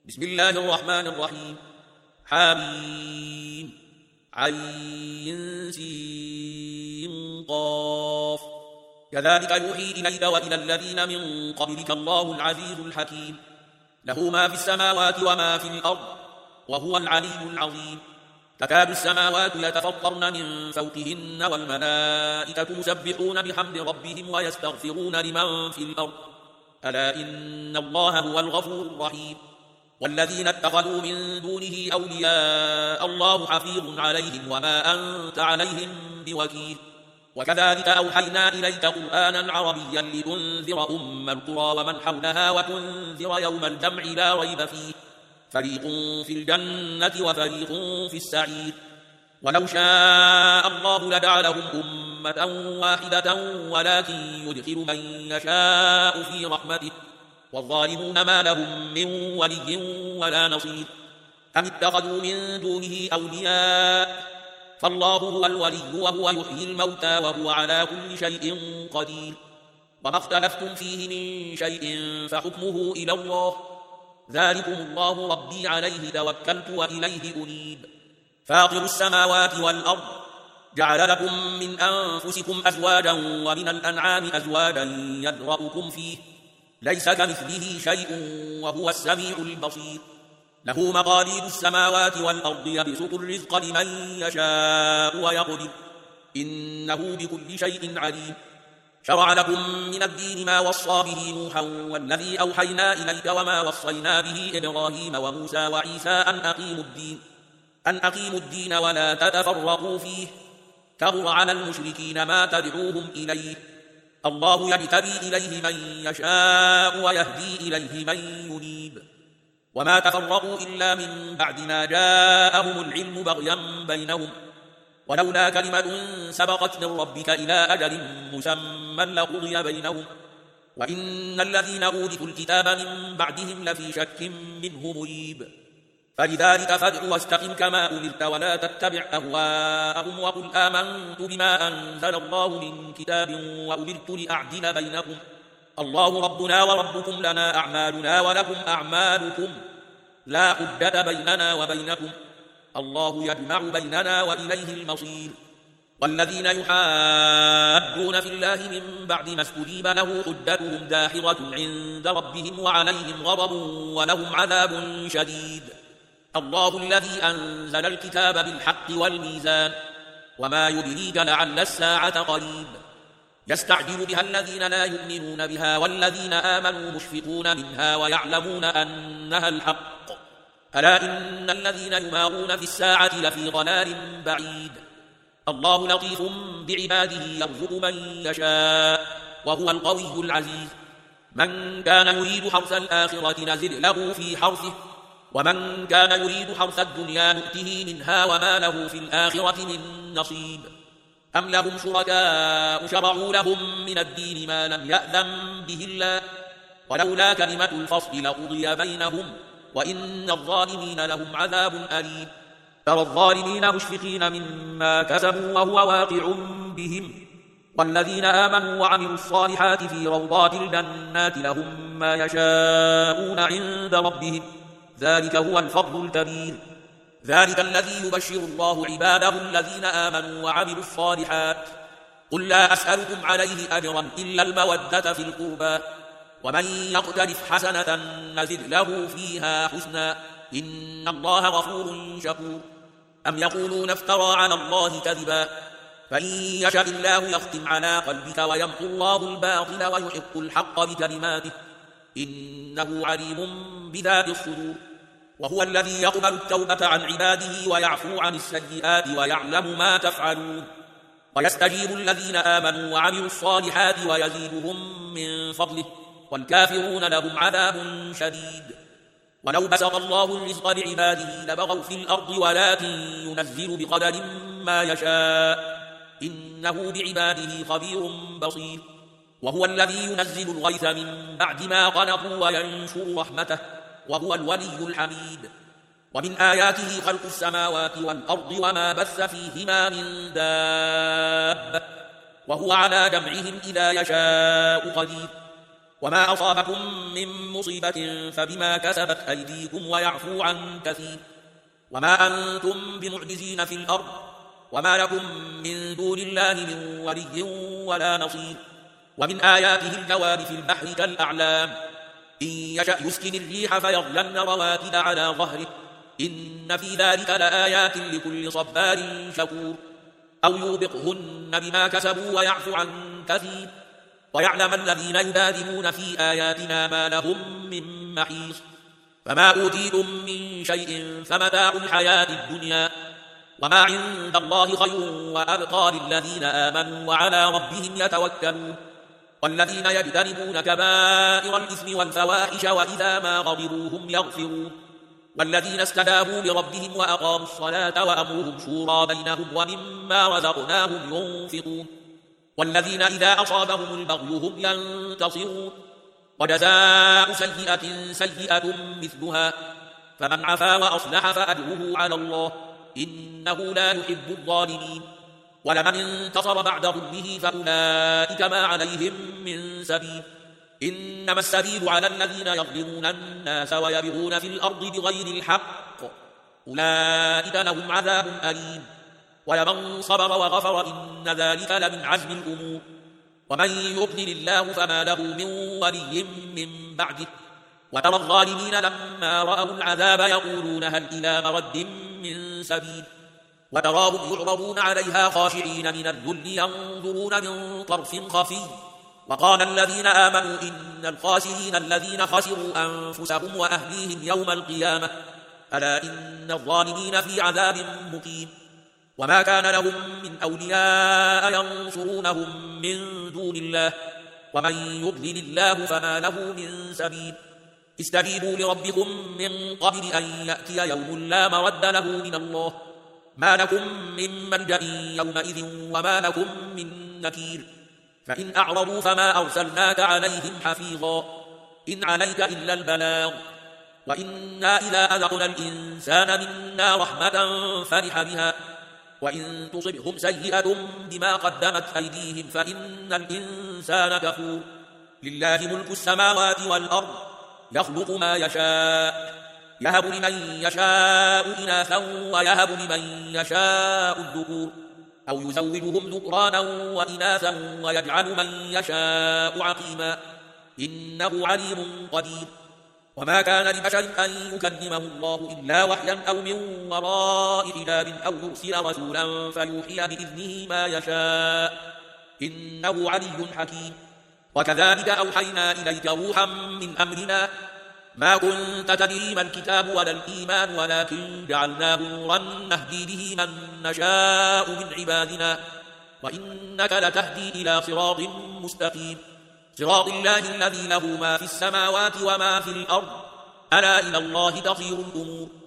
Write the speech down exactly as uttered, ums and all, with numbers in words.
بسم الله الرحمن الرحيم. حميم عين سين قاف. كذلك يوحي إليك وإلى الذين من قبلك الله العزيز الحكيم، له ما في السماوات وما في الأرض وهو العلي العظيم. تكاد السماوات يتفطرن من فوقهن والملائكة يسبحون بحمد ربهم ويستغفرون لمن في الأرض، ألا إن الله هو الغفور الرحيم. والذين اتخذوا من دونه أولياء الله حفيظ عليهم وما أنت عليهم بوكيل. وكذلك أوحينا إليك قرآنا عربيا لتنذر أم القرى ومن حولها وتنذر يوم الجمع لا ريب فيه، فريق في الجنة وفريق في السعير. ولو شاء الله لجعلهم أمة واحدة ولكن يدخل من يشاء في رحمته، والظالمون ما لهم من ولي ولا نصير. أم اتخذوا من دونه أولياء، فالله هو الولي وهو يحيي الموتى وهو على كل شيء قدير. وما اختلفتم فيه من شيء فحكمه إلى الله، ذلكم الله ربي عليه توكلت وإليه أنيب. فاطر السماوات والأرض، جعل لكم من أنفسكم أزواجا ومن الأنعام أزواجا يذرأكم فيه، ليس كمثله شيء وهو السميع البصير. له مقاليد السماوات والأرض يبسط الرزق لمن يشاء ويقدر، إنه بكل شيء عليم. شرع لكم من الدين ما وصى به نوحا والذي أوحينا إليك وما وصينا به إبراهيم وموسى وعيسى أن أقيموا الدين أن أقيموا الدين ولا تتفرقوا فيه، كبر على المشركين ما تدعوهم إليه. الله يجتبي إليه من يشاء ويهدي إليه من ينيب. وما تفرقوا إلا من بعد ما جاءهم العلم بغيا بينهم، ولولا كلمة سبقت من ربك إلى أجل مسمى لقضي بينهم، وإن الذين أورثوا الكتاب من بعدهم لفي شك منه مريب. فلذلك فادع واستقم كما أمرت ولا تتبع أهواءهم، وقل آمنت بما أنزل الله من كتاب وأمرت لأعدل بينكم، الله ربنا وربكم لنا أعمالنا ولكم أعمالكم، لا حجة بيننا وبينكم، الله يجمع بيننا وإليه المصير. والذين يحادون في الله من بعد ما استجيب له حجتهم داحضة عند ربهم وعليهم غضب ولهم عذاب شديد. الله الذي أنزل الكتاب بالحق والميزان، وما يدريك لعل الساعة قريب. يستعجل بها الذين لا يؤمنون بها والذين آمنوا مشفقون منها ويعلمون أنها الحق، ألا إن الذين يمارون في الساعة لفي ضلال بعيد. الله لطيف بعباده يرزق من يشاء وهو القوي العزيز. من كان يريد حرث الآخرة نزد له في حرثه، ومن كان يريد حرث الدنيا نؤته منها وما له في الآخرة من نصيب. أم لهم شركاء شرعوا لهم من الدين ما لم يأذن به الله، ولولا كلمة الفصل لقضي بينهم، وإن الظالمين لهم عذاب أليم. ترى الظالمين مشفقين مما كسبوا وهو واقع بهم، والذين آمنوا وعملوا الصالحات في روضات الجنات لهم ما يشاءون عند ربهم، ذلك هو الفضل الكبير. ذلك الذي يبشر الله عباده الذين آمنوا وعملوا الصالحات. قل لا أسألكم عليه أجرا إلا المودة في القربى، ومن يقترف حسنة نزد له فيها حسنا، إن الله غفور شكور. أم يقولون افترى على الله كذبا، فإن يشاء الله يختم على قلبك ويمحو الله الباطل ويحق الحق بكلماته، إنه عليم بذات الصدور. وهو الذي يقبل التوبة عن عباده ويعفو عن السيئات ويعلم ما تفعلون، ويستجيب الذين آمنوا وعملوا الصالحات ويزيدهم من فضله، والكافرون لهم عذاب شديد. ولو بسط الله الرزق لعباده لبغوا في الأرض ولكن ينزل بقدر ما يشاء، إنه بعباده خبير بصير. وهو الذي ينزل الغيث من بعد ما قنطوا وينشر رحمته، وهو الولي الحميد. ومن آياته خلق السماوات والأرض وما بث فيهما من دابة، وهو على جمعهم إذا يشاء قدير. وما أصابكم من مصيبة فبما كسبت أيديكم ويعفو عن كثير وما أنتم بمعجزين في الأرض وما لكم من دون الله من ولي ولا نصير ومن آياته الجوار في البحر كالأعلام إن يشأ يسكن الريح فيظللن رواكد على ظهره إن في ذلك لآيات لكل صبار شكور أو يوبقهن بما كسبوا ويعفو عن كثير ويعلم الذين يبادلون في آياتنا ما لهم من محيص فما أوتيتم من شيء فمتاع الحياة الدنيا وما عند الله خير وأبقى للذين آمنوا وعلى ربهم يتوكلون والذين يجتنبون كبائر الإثم والفواحش وإذا ما غضبوا هم يغفرون والذين استجابوا لربهم وأقاموا الصلاة وأمرهم شورى بينهم ومما رزقناهم ينفقون والذين إذا أصابهم البغي هم ينتصرون وجزاء سيئة سيئة مثلها فمن عفا وأصلح فأجره على الله إنه لا يحب الظالمين ولمن انتصر بعد ظلمه فأولئك ما عليهم من سبيل إنما السبيل على الذين يظلمون الناس ويبغون في الأرض بغير الحق أولئك لهم عذاب أليم ولمن صبر وغفر إن ذلك لمن عزم الأمور ومن يضلل الله فما له من ولي من بعده وترى الظالمين لما رأوا العذاب يقولون هل إلى مرد من سبيل وتراهم يعرضون عليها خاشعين من الذل ينظرون من طرف خفي وقال الذين آمنوا إن الخاسرين الذين خسروا أنفسهم وأهليهم يوم القيامة ألا إن الظالمين في عذاب مقيم وما كان لهم من أولياء ينصرونهم من دون الله ومن يضلل الله فما له من سبيل استجيبوا لربكم من قبل أن يأتي يوم لا مرد له من الله ما لكم من ملجأ يومئذ وما لكم من نكير فإن أعرضوا فما أرسلناك عليهم حفيظا إن عليك إلا البلاغ وإنا إذا أذقنا الإنسان منا رحمة فرح بها وإن تصبهم سيئة بما قدمت أيديهم فإن الإنسان كفور لله ملك السماوات والأرض يخلق ما يشاء يهب لمن يشاء إناثا ويهب لمن يشاء الذكور أو يزوجهم ذكرانا وإناثا ويجعل من يشاء عقيما إنه عليم قدير وما كان لبشر أن يكلمه الله إلا وحيا أو من وراء حجاب أو يرسل رسولا فيوحي بإذنه ما يشاء إنه علي حكيم وكذلك أوحينا إليك روحا من أمرنا ما كنت تدري ما الكتاب ولا الإيمان ولكن جعلناه نورا نهدي به من نشاء من عبادنا وإنك لتهدي إلى صراط مستقيم صراط الله الذي له ما في السماوات وما في الأرض ألا إلى الله تصير الأمور